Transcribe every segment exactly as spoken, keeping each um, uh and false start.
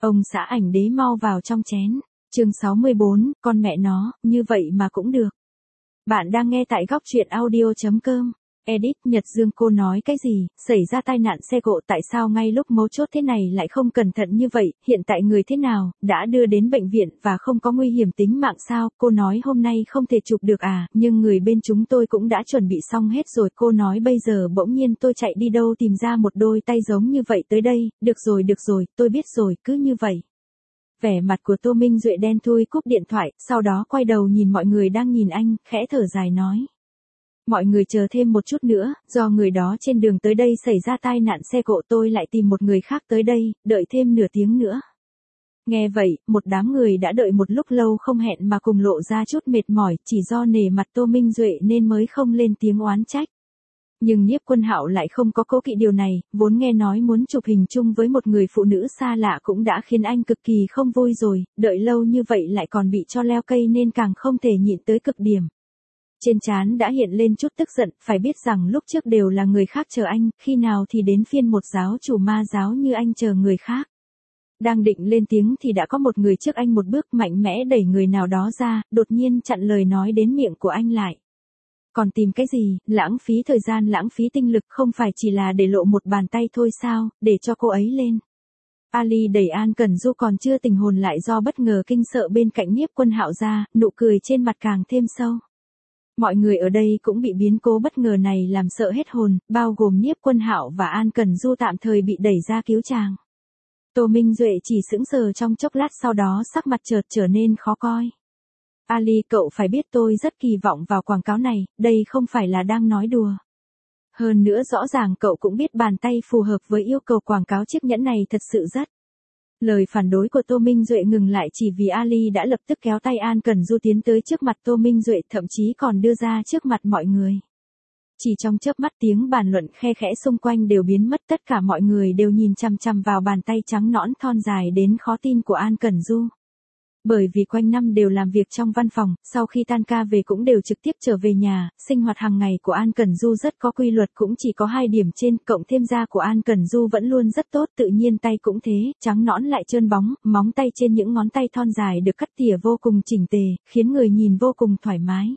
Ông xã ảnh đế mau vào trong chén. Chương sáu mươi bốn, con mẹ nó, như vậy mà cũng được. Bạn đang nghe tại góc truyện audio chấm com. Edit, Nhật Dương cô nói cái gì, xảy ra tai nạn xe cộ tại sao ngay lúc mấu chốt thế này lại không cẩn thận như vậy, hiện tại người thế nào, đã đưa đến bệnh viện và không có nguy hiểm tính mạng sao, cô nói hôm nay không thể chụp được à, nhưng người bên chúng tôi cũng đã chuẩn bị xong hết rồi, cô nói bây giờ bỗng nhiên tôi chạy đi đâu tìm ra một đôi tay giống như vậy tới đây, được rồi được rồi, tôi biết rồi, cứ như vậy. Vẻ mặt của Tô Minh Duệ đen thui cúp điện thoại, sau đó quay đầu nhìn mọi người đang nhìn anh, khẽ thở dài nói. Mọi người chờ thêm một chút nữa, do người đó trên đường tới đây xảy ra tai nạn xe cộ tôi lại tìm một người khác tới đây, đợi thêm nửa tiếng nữa. Nghe vậy, một đám người đã đợi một lúc lâu không hẹn mà cùng lộ ra chút mệt mỏi, chỉ do nể mặt Tô Minh Duệ nên mới không lên tiếng oán trách. Nhưng Nhiếp Quân Hạo lại không có cố kỵ điều này, vốn nghe nói muốn chụp hình chung với một người phụ nữ xa lạ cũng đã khiến anh cực kỳ không vui rồi, đợi lâu như vậy lại còn bị cho leo cây nên càng không thể nhịn tới cực điểm. Trên trán đã hiện lên chút tức giận, phải biết rằng lúc trước đều là người khác chờ anh, khi nào thì đến phiên một giáo chủ ma giáo như anh chờ người khác. Đang định lên tiếng thì đã có một người trước anh một bước mạnh mẽ đẩy người nào đó ra, đột nhiên chặn lời nói đến miệng của anh lại. Còn tìm cái gì, lãng phí thời gian lãng phí tinh lực không phải chỉ là để lộ một bàn tay thôi sao, để cho cô ấy lên. Ali đẩy An Cẩn Du còn chưa tỉnh hồn lại do bất ngờ kinh sợ bên cạnh Nhiếp Quân Hạo ra, nụ cười trên mặt càng thêm sâu. Mọi người ở đây cũng bị biến cố bất ngờ này làm sợ hết hồn, bao gồm Nhiếp Quân Hạo và An Cẩn Du tạm thời bị đẩy ra cứu chàng. Tô Minh Duệ chỉ sững sờ trong chốc lát sau đó sắc mặt chợt trở nên khó coi. Ali, cậu phải biết tôi rất kỳ vọng vào quảng cáo này, đây không phải là đang nói đùa. Hơn nữa rõ ràng cậu cũng biết bàn tay phù hợp với yêu cầu quảng cáo chiếc nhẫn này thật sự rất. Lời phản đối của Tô Minh Duệ ngừng lại chỉ vì Ali đã lập tức kéo tay An Cẩn Du tiến tới trước mặt Tô Minh Duệ, thậm chí còn đưa ra trước mặt mọi người. Chỉ trong chớp mắt tiếng bàn luận khe khẽ xung quanh đều biến mất, tất cả mọi người đều nhìn chằm chằm vào bàn tay trắng nõn thon dài đến khó tin của An Cẩn Du. Bởi vì quanh năm đều làm việc trong văn phòng, sau khi tan ca về cũng đều trực tiếp trở về nhà, sinh hoạt hàng ngày của An Cẩn Du rất có quy luật, cũng chỉ có hai điểm trên, cộng thêm da của An Cẩn Du vẫn luôn rất tốt, tự nhiên tay cũng thế, trắng nõn lại trơn bóng, móng tay trên những ngón tay thon dài được cắt tỉa vô cùng chỉnh tề, khiến người nhìn vô cùng thoải mái.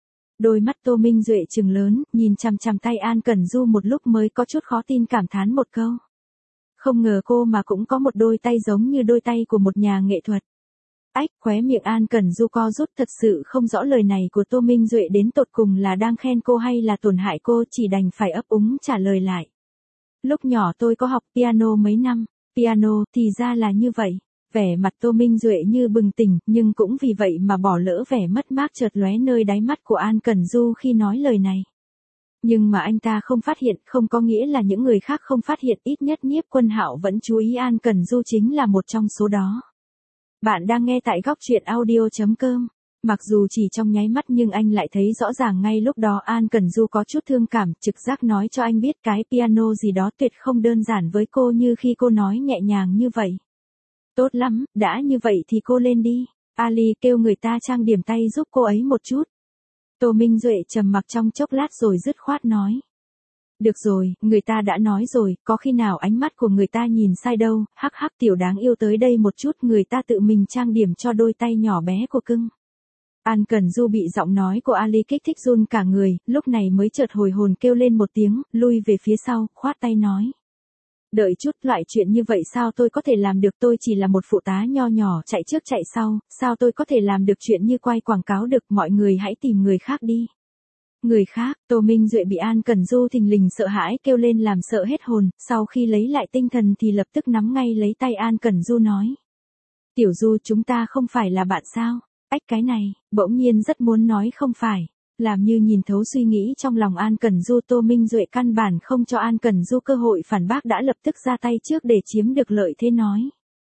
Đôi mắt Tô Minh Duệ trừng lớn, nhìn chằm chằm tay An Cẩn Du một lúc mới có chút khó tin cảm thán một câu. Không ngờ cô mà cũng có một đôi tay giống như đôi tay của một nhà nghệ thuật. Ách, khóe miệng An Cẩn Du co rút, thật sự không rõ lời này của Tô Minh Duệ đến tột cùng là đang khen cô hay là tổn hại cô, chỉ đành phải ấp úng trả lời lại. Lúc nhỏ tôi có học piano mấy năm, piano thì ra là như vậy. Vẻ mặt Tô Minh Duệ như bừng tỉnh, nhưng cũng vì vậy mà bỏ lỡ vẻ mất mát chợt lóe nơi đáy mắt của An Cẩn Du khi nói lời này. Nhưng mà anh ta không phát hiện, không có nghĩa là những người khác không phát hiện, ít nhất Nhiếp Quân Hạo vẫn chú ý An Cẩn Du chính là một trong số đó. Bạn đang nghe tại góc truyện audio chấm com. Mặc dù chỉ trong nháy mắt nhưng anh lại thấy rõ ràng ngay lúc đó An Cẩn Du có chút thương cảm, trực giác nói cho anh biết cái piano gì đó tuyệt không đơn giản với cô như khi cô nói nhẹ nhàng như vậy. Tốt lắm, đã như vậy thì cô lên đi. Ali, kêu người ta trang điểm tay giúp cô ấy một chút. Tô Minh Duệ trầm mặc trong chốc lát rồi dứt khoát nói. Được rồi, người ta đã nói rồi, có khi nào ánh mắt của người ta nhìn sai đâu, hắc hắc, tiểu đáng yêu tới đây một chút, người ta tự mình trang điểm cho đôi tay nhỏ bé của cưng. An Cẩn Du bị giọng nói của Ali kích thích run cả người, lúc này mới chợt hồi hồn kêu lên một tiếng, lui về phía sau, khoát tay nói. Đợi chút, loại chuyện như vậy sao tôi có thể làm được, tôi chỉ là một phụ tá nho nhỏ chạy trước chạy sau, sao tôi có thể làm được chuyện như quay quảng cáo được, mọi người hãy tìm người khác đi. Người khác, Tô Minh Duệ bị An Cẩn Du thình lình sợ hãi kêu lên làm sợ hết hồn, sau khi lấy lại tinh thần thì lập tức nắm ngay lấy tay An Cẩn Du nói. Tiểu Du, chúng ta không phải là bạn sao? Ách, cái này, bỗng nhiên rất muốn nói không phải. Làm như nhìn thấu suy nghĩ trong lòng An Cẩn Du, Tô Minh Duệ căn bản không cho An Cẩn Du cơ hội phản bác đã lập tức ra tay trước để chiếm được lợi thế nói.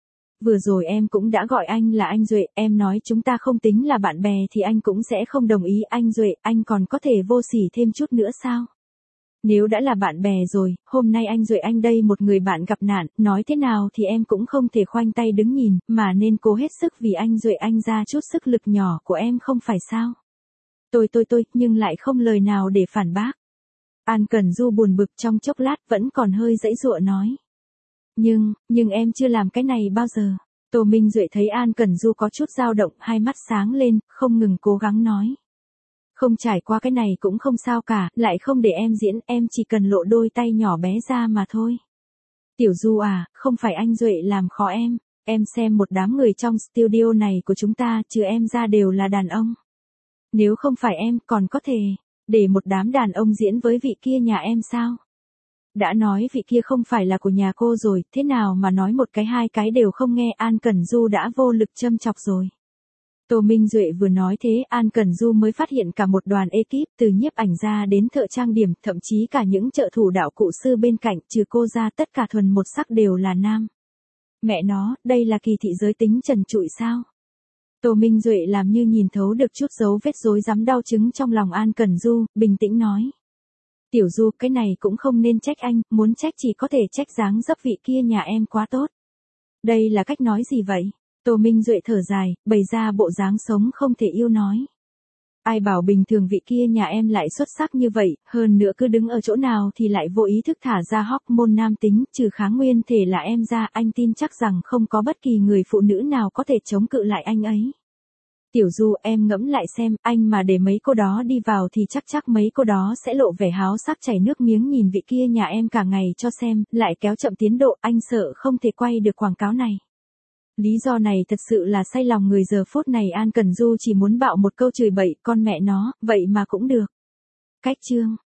Vừa rồi em cũng đã gọi anh là anh Duệ, em nói chúng ta không tính là bạn bè thì anh cũng sẽ không đồng ý, anh Duệ, anh còn có thể vô sỉ thêm chút nữa sao? Nếu đã là bạn bè rồi, hôm nay anh Duệ anh đây một người bạn gặp nạn, nói thế nào thì em cũng không thể khoanh tay đứng nhìn, mà nên cố hết sức vì anh Duệ anh ra chút sức lực nhỏ của em không phải sao? Tôi tôi tôi, nhưng lại không lời nào để phản bác. An Cẩn Du buồn bực trong chốc lát vẫn còn hơi giãy giụa nói. Nhưng, nhưng em chưa làm cái này bao giờ. Tô Minh Duệ thấy An Cẩn Du có chút dao động, hai mắt sáng lên, không ngừng cố gắng nói. Không trải qua cái này cũng không sao cả, lại không để em diễn, em chỉ cần lộ đôi tay nhỏ bé ra mà thôi. Tiểu Du à, không phải anh Duệ làm khó em, em xem một đám người trong studio này của chúng ta, trừ em ra đều là đàn ông. Nếu không phải em, còn có thể để một đám đàn ông diễn với vị kia nhà em sao? Đã nói vị kia không phải là của nhà cô rồi, thế nào mà nói một cái hai cái đều không nghe. An Cẩn Du đã vô lực châm chọc rồi. Tô Minh Duệ vừa nói thế, An Cẩn Du mới phát hiện cả một đoàn ekip, từ nhiếp ảnh ra đến thợ trang điểm, thậm chí cả những trợ thủ đạo cụ sư bên cạnh, trừ cô ra tất cả thuần một sắc đều là nam. Mẹ nó, đây là kỳ thị giới tính trần trụi sao? Tô Minh Duệ làm như nhìn thấu được chút dấu vết rối rắm đau chứng trong lòng An Cẩn Du, bình tĩnh nói. Tiểu Du, cái này cũng không nên trách anh, muốn trách chỉ có thể trách dáng dấp vị kia nhà em quá tốt. Đây là cách nói gì vậy? Tô Minh Duệ thở dài, bày ra bộ dáng sống không thể yêu nói. Ai bảo bình thường vị kia nhà em lại xuất sắc như vậy, hơn nữa cứ đứng ở chỗ nào thì lại vô ý thức thả ra hormone nam tính, trừ kháng nguyên thể là em ra, anh tin chắc rằng không có bất kỳ người phụ nữ nào có thể chống cự lại anh ấy. Tiểu Du, em ngẫm lại xem, anh mà để mấy cô đó đi vào thì chắc chắc mấy cô đó sẽ lộ vẻ háo sắc chảy nước miếng nhìn vị kia nhà em cả ngày cho xem, lại kéo chậm tiến độ, anh sợ không thể quay được quảng cáo này. Lý do này thật sự là say lòng người. Giờ phút này An Cẩn Du chỉ muốn bạo một câu chửi bậy, con mẹ nó, vậy mà cũng được. Cách chương